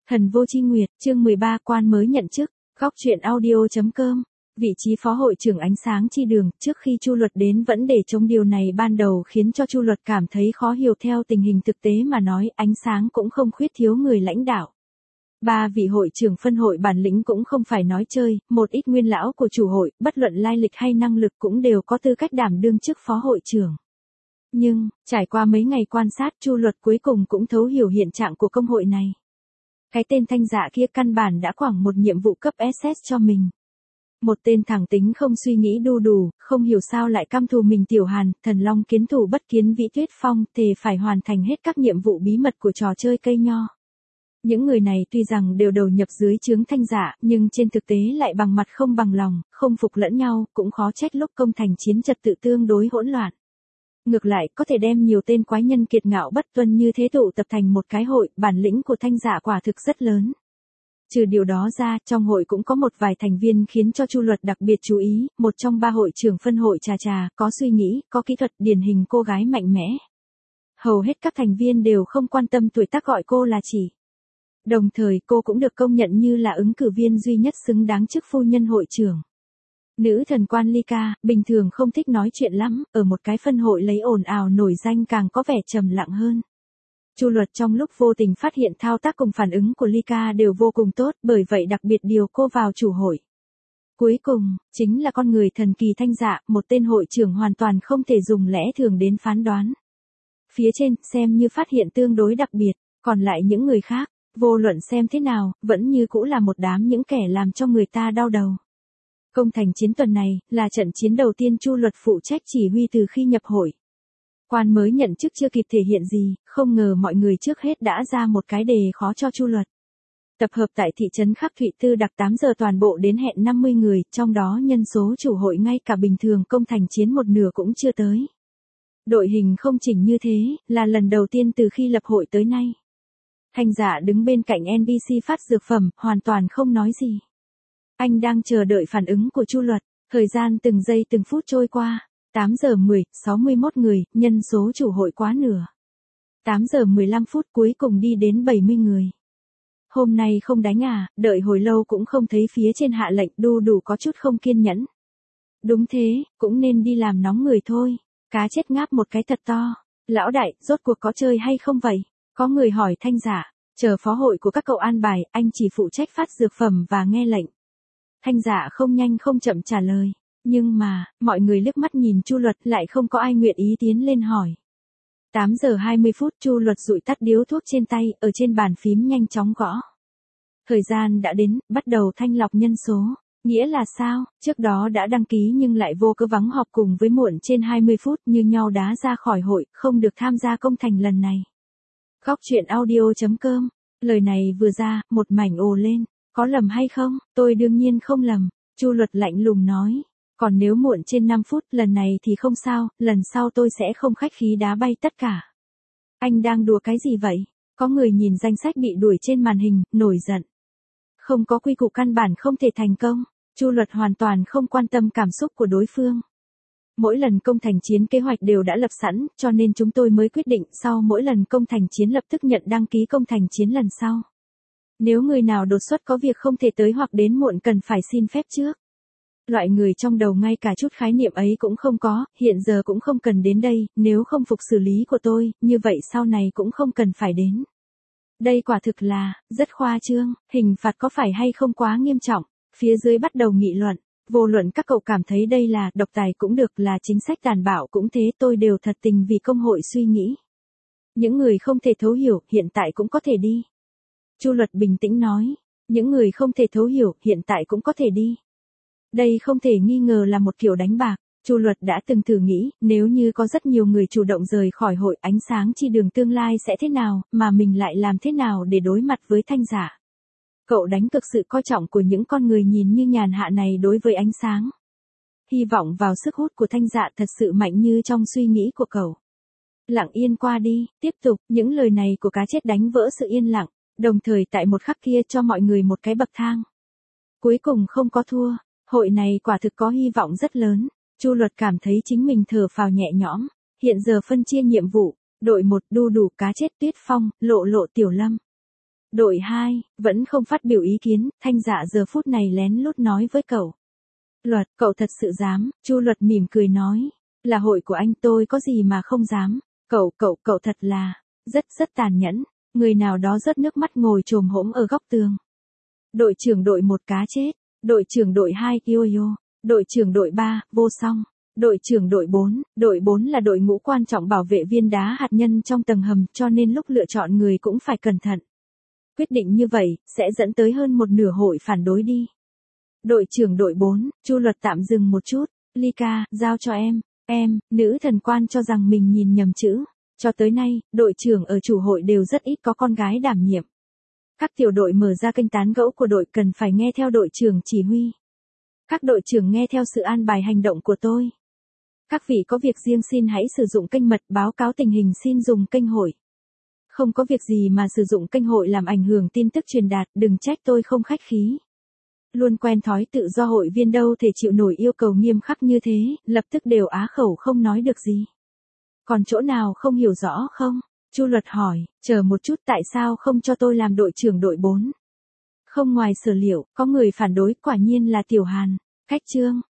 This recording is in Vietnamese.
Thần vô chi nguyệt, chương 13 quan mới nhận chức, góc truyện audio.com. Vị trí phó hội trưởng ánh sáng chi đường, trước khi Chu Luật đến vẫn để chống điều này ban đầu khiến cho Chu Luật cảm thấy khó hiểu. Theo tình hình thực tế mà nói, ánh sáng cũng không khuyết thiếu người lãnh đạo. Ba vị hội trưởng phân hội bản lĩnh cũng không phải nói chơi, một ít nguyên lão của chủ hội, bất luận lai lịch hay năng lực cũng đều có tư cách đảm đương chức phó hội trưởng. Nhưng, trải qua mấy ngày quan sát, Chu Luật cuối cùng cũng thấu hiểu hiện trạng của công hội này. Cái tên Thanh Dạ kia căn bản đã quẳng một nhiệm vụ cấp SS cho mình. Một tên thẳng tính không suy nghĩ đu đủ, không hiểu sao lại căm thù mình Tiểu Hàn, Thần Long kiến thủ bất kiến Vĩ Tuyết Phong, thề phải hoàn thành hết các nhiệm vụ bí mật của trò chơi cây nho. Những người này tuy rằng đều đầu nhập dưới trướng Thanh Dạ, nhưng trên thực tế lại bằng mặt không bằng lòng, không phục lẫn nhau, cũng khó trách lúc công thành chiến trật tự tương đối hỗn loạn. Ngược lại, có thể đem nhiều tên quái nhân kiệt ngạo bất tuân như thế tụ tập thành một cái hội, bản lĩnh của Thanh Dạ quả thực rất lớn. Trừ điều đó ra, trong hội cũng có một vài thành viên khiến cho Chu Luật đặc biệt chú ý, một trong ba hội trưởng phân hội Trà Trà, có suy nghĩ, có kỹ thuật, điển hình cô gái mạnh mẽ. Hầu hết các thành viên đều không quan tâm tuổi tác gọi cô là chỉ. Đồng thời cô cũng được công nhận như là ứng cử viên duy nhất xứng đáng chức phu nhân hội trưởng. Nữ thần quan Lyca, bình thường không thích nói chuyện lắm, ở một cái phân hội lấy ồn ào nổi danh càng có vẻ trầm lặng hơn. Chu Luật trong lúc vô tình phát hiện thao tác cùng phản ứng của Lyca đều vô cùng tốt, bởi vậy đặc biệt điều cô vào chủ hội. Cuối cùng, chính là con người thần kỳ Thanh Dạ, một tên hội trưởng hoàn toàn không thể dùng lẽ thường đến phán đoán. Phía trên, xem như phát hiện tương đối đặc biệt, còn lại những người khác, vô luận xem thế nào, vẫn như cũ là một đám những kẻ làm cho người ta đau đầu. Công thành chiến tuần này, là trận chiến đầu tiên Chu Luật phụ trách chỉ huy từ khi nhập hội. Quan mới nhận chức chưa kịp thể hiện gì, không ngờ mọi người trước hết đã ra một cái đề khó cho Chu Luật. Tập hợp tại thị trấn Khắc Thụy Tư đặc 8 giờ toàn bộ đến hẹn 50 người, trong đó nhân số chủ hội ngay cả bình thường công thành chiến một nửa cũng chưa tới. Đội hình không chỉnh như thế, là lần đầu tiên từ khi lập hội tới nay. Thanh Dạ đứng bên cạnh NPC phát dược phẩm, hoàn toàn không nói gì. Anh đang chờ đợi phản ứng của Chu Luật, thời gian từng giây từng phút trôi qua. 8 giờ 10, 61 người, nhân số chủ hội quá nửa. 8 giờ 15 phút cuối cùng đi đến 70 người. Hôm nay không đánh à, đợi hồi lâu cũng không thấy phía trên hạ lệnh, đu đủ có chút không kiên nhẫn. Đúng thế, cũng nên đi làm nóng người thôi. Cá chết ngáp một cái thật to. Lão đại, rốt cuộc có chơi hay không vậy? Có người hỏi Thanh Dạ, chờ phó hội của các cậu an bài, anh chỉ phụ trách phát dược phẩm và nghe lệnh. Thanh Dạ không nhanh không chậm trả lời. Nhưng mà, mọi người liếc mắt nhìn Chu Luật lại không có ai nguyện ý tiến lên hỏi. 8 giờ 20 phút Chu Luật dụi tắt điếu thuốc trên tay, ở trên bàn phím nhanh chóng gõ. Thời gian đã đến, bắt đầu thanh lọc nhân số. Nghĩa là sao, trước đó đã đăng ký nhưng lại vô cớ vắng họp cùng với muộn trên 20 phút như nhau đá ra khỏi hội, không được tham gia công thành lần này. Góc truyện audio.com, lời này vừa ra, một mảnh ồ lên, có lầm hay không, tôi đương nhiên không lầm, Chu Luật lạnh lùng nói. Còn nếu muộn trên 5 phút lần này thì không sao, lần sau tôi sẽ không khách khí đá bay tất cả. Anh đang đùa cái gì vậy? Có người nhìn danh sách bị đuổi trên màn hình, nổi giận. Không có quy củ căn bản không thể thành công, Chu Luật hoàn toàn không quan tâm cảm xúc của đối phương. Mỗi lần công thành chiến kế hoạch đều đã lập sẵn, cho nên chúng tôi mới quyết định sau mỗi lần công thành chiến lập tức nhận đăng ký công thành chiến lần sau. Nếu người nào đột xuất có việc không thể tới hoặc đến muộn cần phải xin phép trước. Loại người trong đầu ngay cả chút khái niệm ấy cũng không có, hiện giờ cũng không cần đến đây, nếu không phục xử lý của tôi, như vậy sau này cũng không cần phải đến. Đây quả thực là, rất khoa trương, hình phạt có phải hay không quá nghiêm trọng, phía dưới bắt đầu nghị luận, vô luận các cậu cảm thấy đây là độc tài cũng được, là chính sách tàn bạo cũng thế, tôi đều thật tình vì công hội suy nghĩ. Những người không thể thấu hiểu, hiện tại cũng có thể đi. Chu Luật bình tĩnh nói, những người không thể thấu hiểu, hiện tại cũng có thể đi. Đây không thể nghi ngờ là một kiểu đánh bạc. Chu Luật đã từng thử nghĩ, nếu như có rất nhiều người chủ động rời khỏi hội, ánh sáng chi đường tương lai sẽ thế nào, mà mình lại làm thế nào để đối mặt với Thanh Dạ. Cậu đánh cực sự coi trọng của những con người nhìn như nhàn hạ này đối với ánh sáng. Hy vọng vào sức hút của Thanh Dạ thật sự mạnh như trong suy nghĩ của cậu. Lặng yên qua đi, tiếp tục, những lời này của cá chết đánh vỡ sự yên lặng, đồng thời tại một khắc kia cho mọi người một cái bậc thang. Cuối cùng không có thua. Hội này quả thực có hy vọng rất lớn, Chu Luật cảm thấy chính mình thở phào nhẹ nhõm, hiện giờ phân chia nhiệm vụ, đội 1 đu đủ cá chết Tuyết Phong, lộ lộ Tiểu Lâm. Đội 2, vẫn không phát biểu ý kiến, Thanh Dạ giờ phút này lén lút nói với cậu. Luật, cậu thật sự dám, Chu Luật mỉm cười nói. Là hội của anh tôi có gì mà không dám. Cậu thật là, rất tàn nhẫn. Người nào đó rớt nước mắt ngồi chồm hổm ở góc tường. Đội trưởng đội 1 cá chết. Đội trưởng đội 2 Yo-yo. Đội trưởng đội 3, vô song. Đội trưởng đội 4 là đội ngũ quan trọng bảo vệ viên đá hạt nhân trong tầng hầm cho nên lúc lựa chọn người cũng phải cẩn thận. Quyết định như vậy, sẽ dẫn tới hơn một nửa hội phản đối đi. Đội trưởng đội 4, Chu Luật tạm dừng một chút. Ly ca, giao cho em, nữ thần quan cho rằng mình nhìn nhầm chữ. Cho tới nay, đội trưởng ở chủ hội đều rất ít có con gái đảm nhiệm. Các tiểu đội mở ra kênh tán gẫu của đội cần phải nghe theo đội trưởng chỉ huy. Các đội trưởng nghe theo sự an bài hành động của tôi. Các vị có việc riêng xin hãy sử dụng kênh mật báo cáo tình hình xin dùng kênh hội. Không có việc gì mà sử dụng kênh hội làm ảnh hưởng tin tức truyền đạt, đừng trách tôi không khách khí. Luôn quen thói tự do hội viên đâu thể chịu nổi yêu cầu nghiêm khắc như thế, lập tức đều á khẩu không nói được gì. Còn chỗ nào không hiểu rõ không? Chu Luật hỏi, chờ một chút tại sao không cho tôi làm đội trưởng đội 4? Không ngoài sở liệu, có người phản đối quả nhiên là Tiểu Hàn. Khách trương,